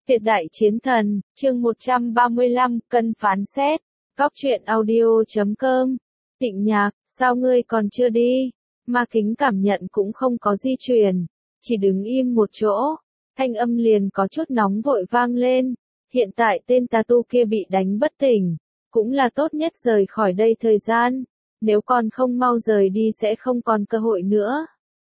Tuyệt đại chiến thần, chương 135, cần phán xét. Góc truyện audio.com. Tịnh Nhạc, sao ngươi còn chưa đi? Ma Kính cảm nhận cũng không có di chuyển, chỉ đứng im một chỗ. Thanh âm liền có chút nóng vội vang lên. Hiện tại tên tà tu kia bị đánh bất tỉnh, cũng là tốt nhất rời khỏi đây thời gian. Nếu còn không mau rời đi sẽ không còn cơ hội nữa.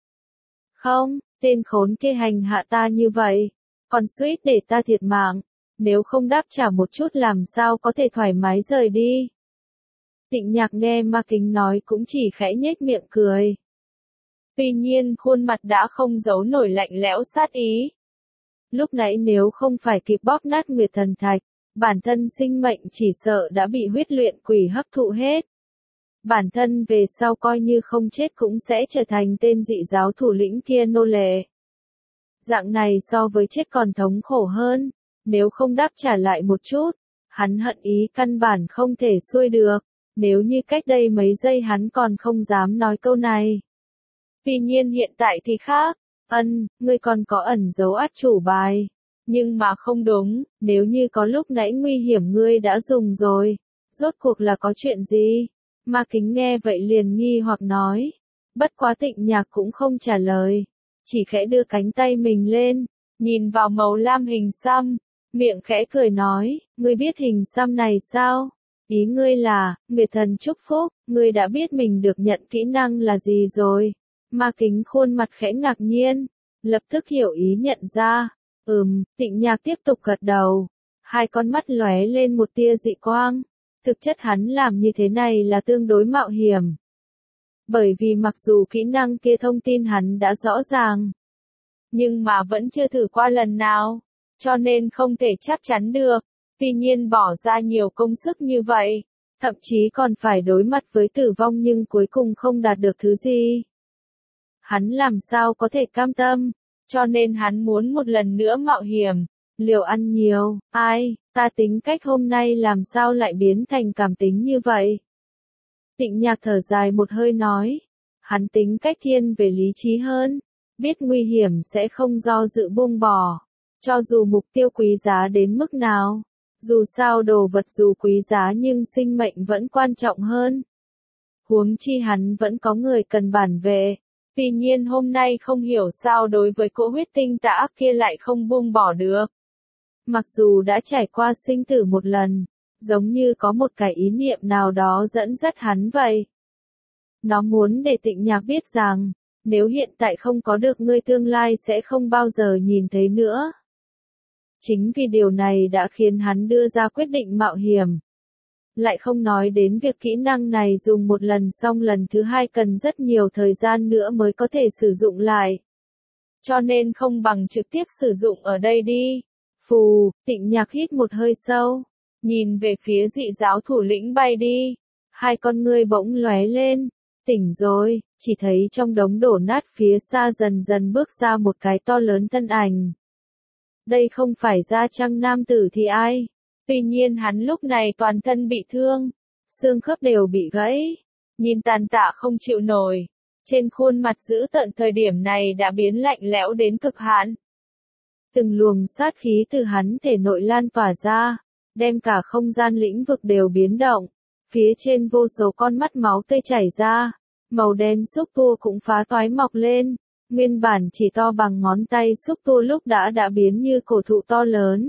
Không, tên khốn kia hành hạ ta như vậy, còn suýt để ta thiệt mạng, nếu không đáp trả một chút làm sao có thể thoải mái rời đi. Tịnh Nhạc nghe Ma Kính nói cũng chỉ khẽ nhếch miệng cười. Tuy nhiên khuôn mặt đã không giấu nổi lạnh lẽo sát ý. Lúc nãy nếu không phải kịp bóp nát Nguyệt Thần Thạch, bản thân sinh mệnh chỉ sợ đã bị huyết luyện quỷ hấp thụ hết. Bản thân về sau coi như không chết cũng sẽ trở thành tên dị giáo thủ lĩnh kia nô lệ. Dạng này so với chết còn thống khổ hơn, nếu không đáp trả lại một chút, hắn hận ý căn bản không thể xuôi được, nếu như cách đây mấy giây hắn còn không dám nói câu này. Tuy nhiên hiện tại thì khác, ngươi còn có ẩn dấu át chủ bài, nhưng mà không đúng, nếu như có lúc nãy nguy hiểm ngươi đã dùng rồi, rốt cuộc là có chuyện gì? Ma Kính nghe vậy liền nghi hoặc nói, bất quá Tịnh Nhạc cũng không trả lời. Chỉ khẽ đưa cánh tay mình lên, nhìn vào màu lam hình xăm, miệng khẽ cười nói, ngươi biết hình xăm này sao? Ý ngươi là, Nguyệt Thần chúc phúc, ngươi đã biết mình được nhận kỹ năng là gì rồi? Ma Kính khuôn mặt khẽ ngạc nhiên, lập tức hiểu ý nhận ra. Tịnh Nhạc tiếp tục gật đầu, hai con mắt lóe lên một tia dị quang. Thực chất hắn làm như thế này là tương đối mạo hiểm. Bởi vì mặc dù kỹ năng kia thông tin hắn đã rõ ràng, nhưng mà vẫn chưa thử qua lần nào, cho nên không thể chắc chắn được. Tuy nhiên bỏ ra nhiều công sức như vậy, thậm chí còn phải đối mặt với tử vong nhưng cuối cùng không đạt được thứ gì. Hắn làm sao có thể cam tâm, cho nên hắn muốn một lần nữa mạo hiểm, liều ăn nhiều. Ta tính cách hôm nay làm sao lại biến thành cảm tính như vậy? Tịnh Nhạc thở dài một hơi nói, hắn tính cách thiên về lý trí hơn, biết nguy hiểm sẽ không do dự buông bỏ, cho dù mục tiêu quý giá đến mức nào, dù sao đồ vật dù quý giá nhưng sinh mệnh vẫn quan trọng hơn. Huống chi hắn vẫn có người cần bản vệ, tuy nhiên hôm nay không hiểu sao đối với cỗ huyết tinh tà ác kia lại không buông bỏ được. Mặc dù đã trải qua sinh tử một lần, giống như có một cái ý niệm nào đó dẫn dắt hắn vậy. Nó muốn để Tịnh Nhạc biết rằng, nếu hiện tại không có được ngươi tương lai sẽ không bao giờ nhìn thấy nữa. Chính vì điều này đã khiến hắn đưa ra quyết định mạo hiểm. Lại không nói đến việc kỹ năng này dùng một lần xong lần thứ hai cần rất nhiều thời gian nữa mới có thể sử dụng lại. Cho nên không bằng trực tiếp sử dụng ở đây đi. Phù, Tịnh Nhạc hít một hơi sâu, nhìn về phía dị giáo thủ lĩnh bay đi. Hai con ngươi bỗng lóe lên, tỉnh rồi, chỉ thấy trong đống đổ nát phía xa dần dần bước ra một cái to lớn thân ảnh. Đây không phải Da Trăng nam tử thì ai? Tuy nhiên hắn lúc này toàn thân bị thương, xương khớp đều bị gãy, nhìn tàn tạ không chịu nổi. Trên khuôn mặt dữ tợn thời điểm này đã biến lạnh lẽo đến cực hạn. Từng luồng sát khí từ hắn thể nội lan tỏa ra, đem cả không gian lĩnh vực đều biến động. Phía trên vô số con mắt máu tươi chảy ra, màu đen xúc tua cũng phá toái mọc lên. Nguyên bản chỉ to bằng ngón tay xúc tua lúc đã biến như cổ thụ to lớn.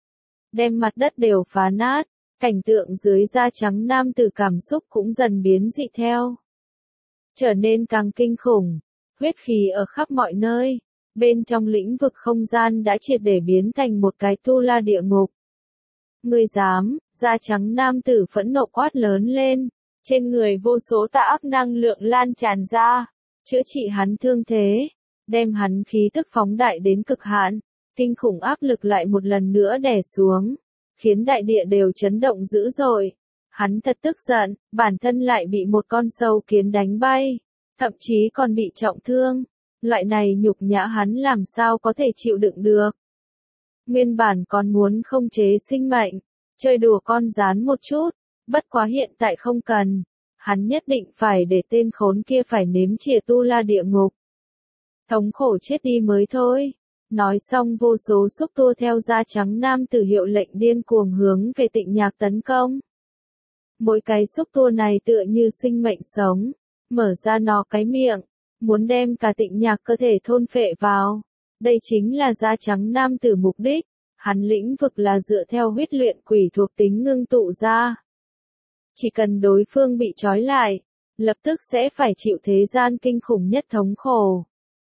Đem mặt đất đều phá nát, cảnh tượng dưới da trắng nam tử cảm xúc cũng dần biến dị theo. Trở nên càng kinh khủng, huyết khí ở khắp mọi nơi. Bên trong lĩnh vực không gian đã triệt để biến thành một cái tu la địa ngục. Ngươi dám, da trắng nam tử phẫn nộ quát lớn lên, trên người vô số tà ác năng lượng lan tràn ra, chữa trị hắn thương thế, đem hắn khí tức phóng đại đến cực hạn, kinh khủng áp lực lại một lần nữa đè xuống, khiến đại địa đều chấn động dữ dội. Hắn thật tức giận, bản thân lại bị một con sâu kiến đánh bay, thậm chí còn bị trọng thương. Loại này nhục nhã hắn làm sao có thể chịu đựng được. Nguyên bản còn muốn không chế sinh mệnh, chơi đùa con gián một chút, bất quá hiện tại không cần. Hắn nhất định phải để tên khốn kia phải nếm trải tu la địa ngục. Thống khổ chết đi mới thôi. Nói xong vô số xúc tua theo da trắng nam tử hiệu lệnh điên cuồng hướng về Tịnh Nhạc tấn công. Mỗi cái xúc tua này tựa như sinh mệnh sống, mở ra nó cái miệng, muốn đem cả Tịnh Nhạc cơ thể thôn phệ vào. Đây chính là da trắng nam tử mục đích, hắn lĩnh vực là dựa theo huyết luyện quỷ thuộc tính ngưng tụ ra. Chỉ cần đối phương bị trói lại, lập tức sẽ phải chịu thế gian kinh khủng nhất thống khổ.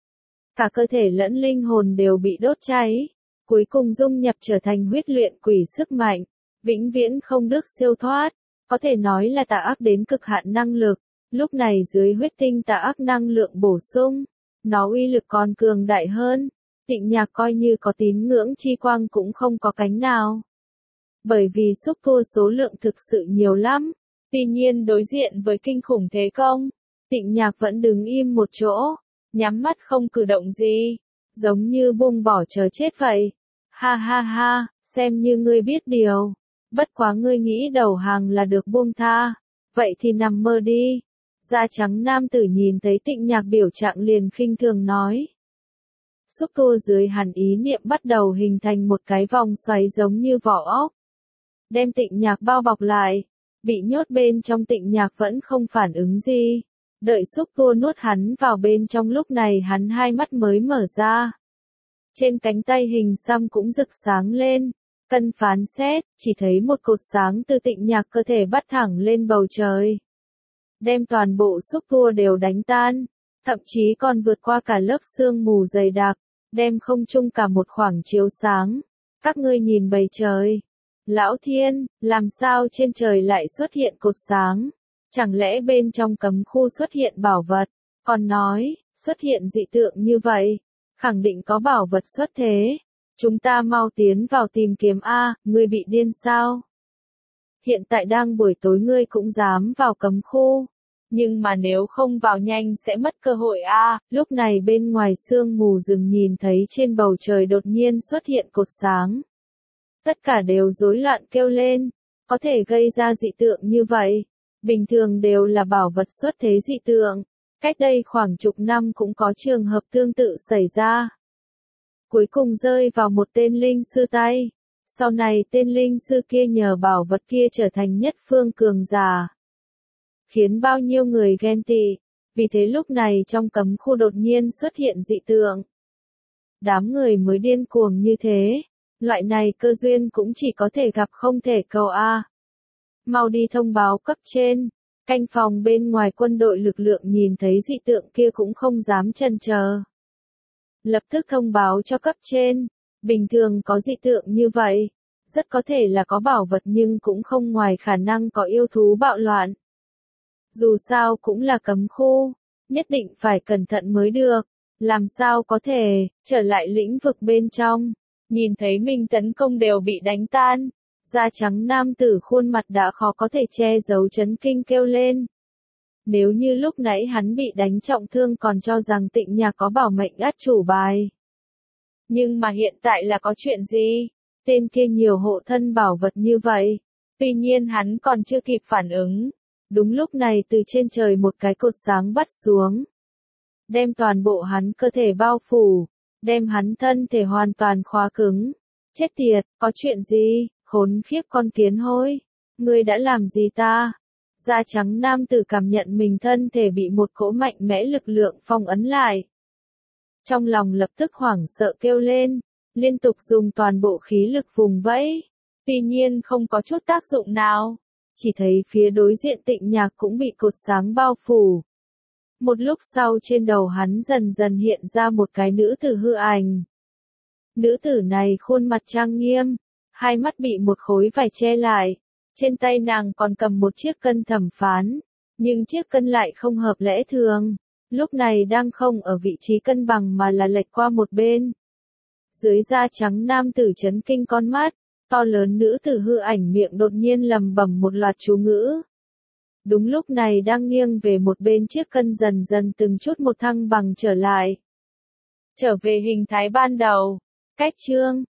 Cả cơ thể lẫn linh hồn đều bị đốt cháy, cuối cùng dung nhập trở thành huyết luyện quỷ sức mạnh, vĩnh viễn không được siêu thoát, có thể nói là tà ác đến cực hạn năng lực, lúc này dưới huyết tinh tà ác năng lượng bổ sung, nó uy lực còn cường đại hơn, Tịnh Nhạc coi như có tín ngưỡng chi quang cũng không có cánh nào. Bởi vì xúc tua số lượng thực sự nhiều lắm, tuy nhiên đối diện với kinh khủng thế công, Tịnh Nhạc vẫn đứng im một chỗ, nhắm mắt không cử động gì, giống như buông bỏ chờ chết vậy. Ha ha ha, xem như ngươi biết điều, bất quá ngươi nghĩ đầu hàng là được buông tha, vậy thì nằm mơ đi. Da trắng nam tử nhìn thấy Tịnh Nhạc biểu trạng liền khinh thường nói. Xúc tua dưới hàn ý niệm bắt đầu hình thành một cái vòng xoáy giống như vỏ ốc, đem Tịnh Nhạc bao bọc lại, bị nhốt bên trong Tịnh Nhạc vẫn không phản ứng gì. Đợi xúc tua nuốt hắn vào bên trong lúc này hắn hai mắt mới mở ra. Trên cánh tay hình xăm cũng rực sáng lên, cân phán xét, chỉ thấy một cột sáng từ Tịnh Nhạc cơ thể bắt thẳng lên bầu trời. Đem toàn bộ xúc tua đều đánh tan, thậm chí còn vượt qua cả lớp sương mù dày đặc, đem không trung cả một khoảng chiếu sáng. Các ngươi nhìn bầu trời. Lão Thiên, làm sao trên trời lại xuất hiện cột sáng? Chẳng lẽ bên trong cấm khu xuất hiện bảo vật? Còn nói, xuất hiện dị tượng như vậy, khẳng định có bảo vật xuất thế. Chúng ta mau tiến vào tìm kiếm a, ngươi bị điên sao? Hiện tại đang buổi tối ngươi cũng dám vào cấm khu. Nhưng mà nếu không vào nhanh sẽ mất cơ hội a. Lúc này bên ngoài sương mù rừng nhìn thấy trên bầu trời đột nhiên xuất hiện cột sáng. Tất cả đều rối loạn kêu lên, có thể gây ra dị tượng như vậy. Bình thường đều là bảo vật xuất thế dị tượng, cách đây khoảng chục năm cũng có trường hợp tương tự xảy ra. Cuối cùng rơi vào một tên linh sư tay, sau này tên linh sư kia nhờ bảo vật kia trở thành nhất phương cường giả. Khiến bao nhiêu người ghen tị, vì thế lúc này trong cấm khu đột nhiên xuất hiện dị tượng. Đám người mới điên cuồng như thế, loại này cơ duyên cũng chỉ có thể gặp không thể cầu a. Mau đi thông báo cấp trên, canh phòng bên ngoài quân đội lực lượng nhìn thấy dị tượng kia cũng không dám chần chờ. Lập tức thông báo cho cấp trên, bình thường có dị tượng như vậy, rất có thể là có bảo vật nhưng cũng không ngoài khả năng có yêu thú bạo loạn. Dù sao cũng là cấm khu, nhất định phải cẩn thận mới được, làm sao có thể, trở lại lĩnh vực bên trong, nhìn thấy mình tấn công đều bị đánh tan. Da trắng nam tử khuôn mặt đã khó có thể che giấu chấn kinh kêu lên. Nếu như lúc nãy hắn bị đánh trọng thương còn cho rằng Tịnh Nhạc có bảo mệnh át chủ bài. Nhưng mà hiện tại là có chuyện gì? Tên kia nhiều hộ thân bảo vật như vậy. Tuy nhiên hắn còn chưa kịp phản ứng. Đúng lúc này từ trên trời một cái cột sáng bắt xuống. Đem toàn bộ hắn cơ thể bao phủ. Đem hắn thân thể hoàn toàn khóa cứng. Chết tiệt, có chuyện gì? Khốn khiếp con kiến hôi, ngươi đã làm gì ta? Da trắng nam tử cảm nhận mình thân thể bị một cỗ mạnh mẽ lực lượng phong ấn lại. Trong lòng lập tức hoảng sợ kêu lên, liên tục dùng toàn bộ khí lực vùng vẫy. Tuy nhiên không có chút tác dụng nào, chỉ thấy phía đối diện Tịnh Nhạc cũng bị cột sáng bao phủ. Một lúc sau trên đầu hắn dần dần hiện ra một cái nữ tử hư ảnh. Nữ tử này khuôn mặt trang nghiêm, hai mắt bị một khối vải che lại, trên tay nàng còn cầm một chiếc cân thẩm phán, nhưng chiếc cân lại không hợp lẽ thường, lúc này đang không ở vị trí cân bằng mà là lệch qua một bên. Dưới da trắng nam tử chấn kinh con mắt, to lớn nữ tử hư ảnh miệng đột nhiên lầm bầm một loạt chú ngữ. Đúng lúc này đang nghiêng về một bên chiếc cân dần dần từng chút một thăng bằng trở lại. Trở về hình thái ban đầu. Cách chương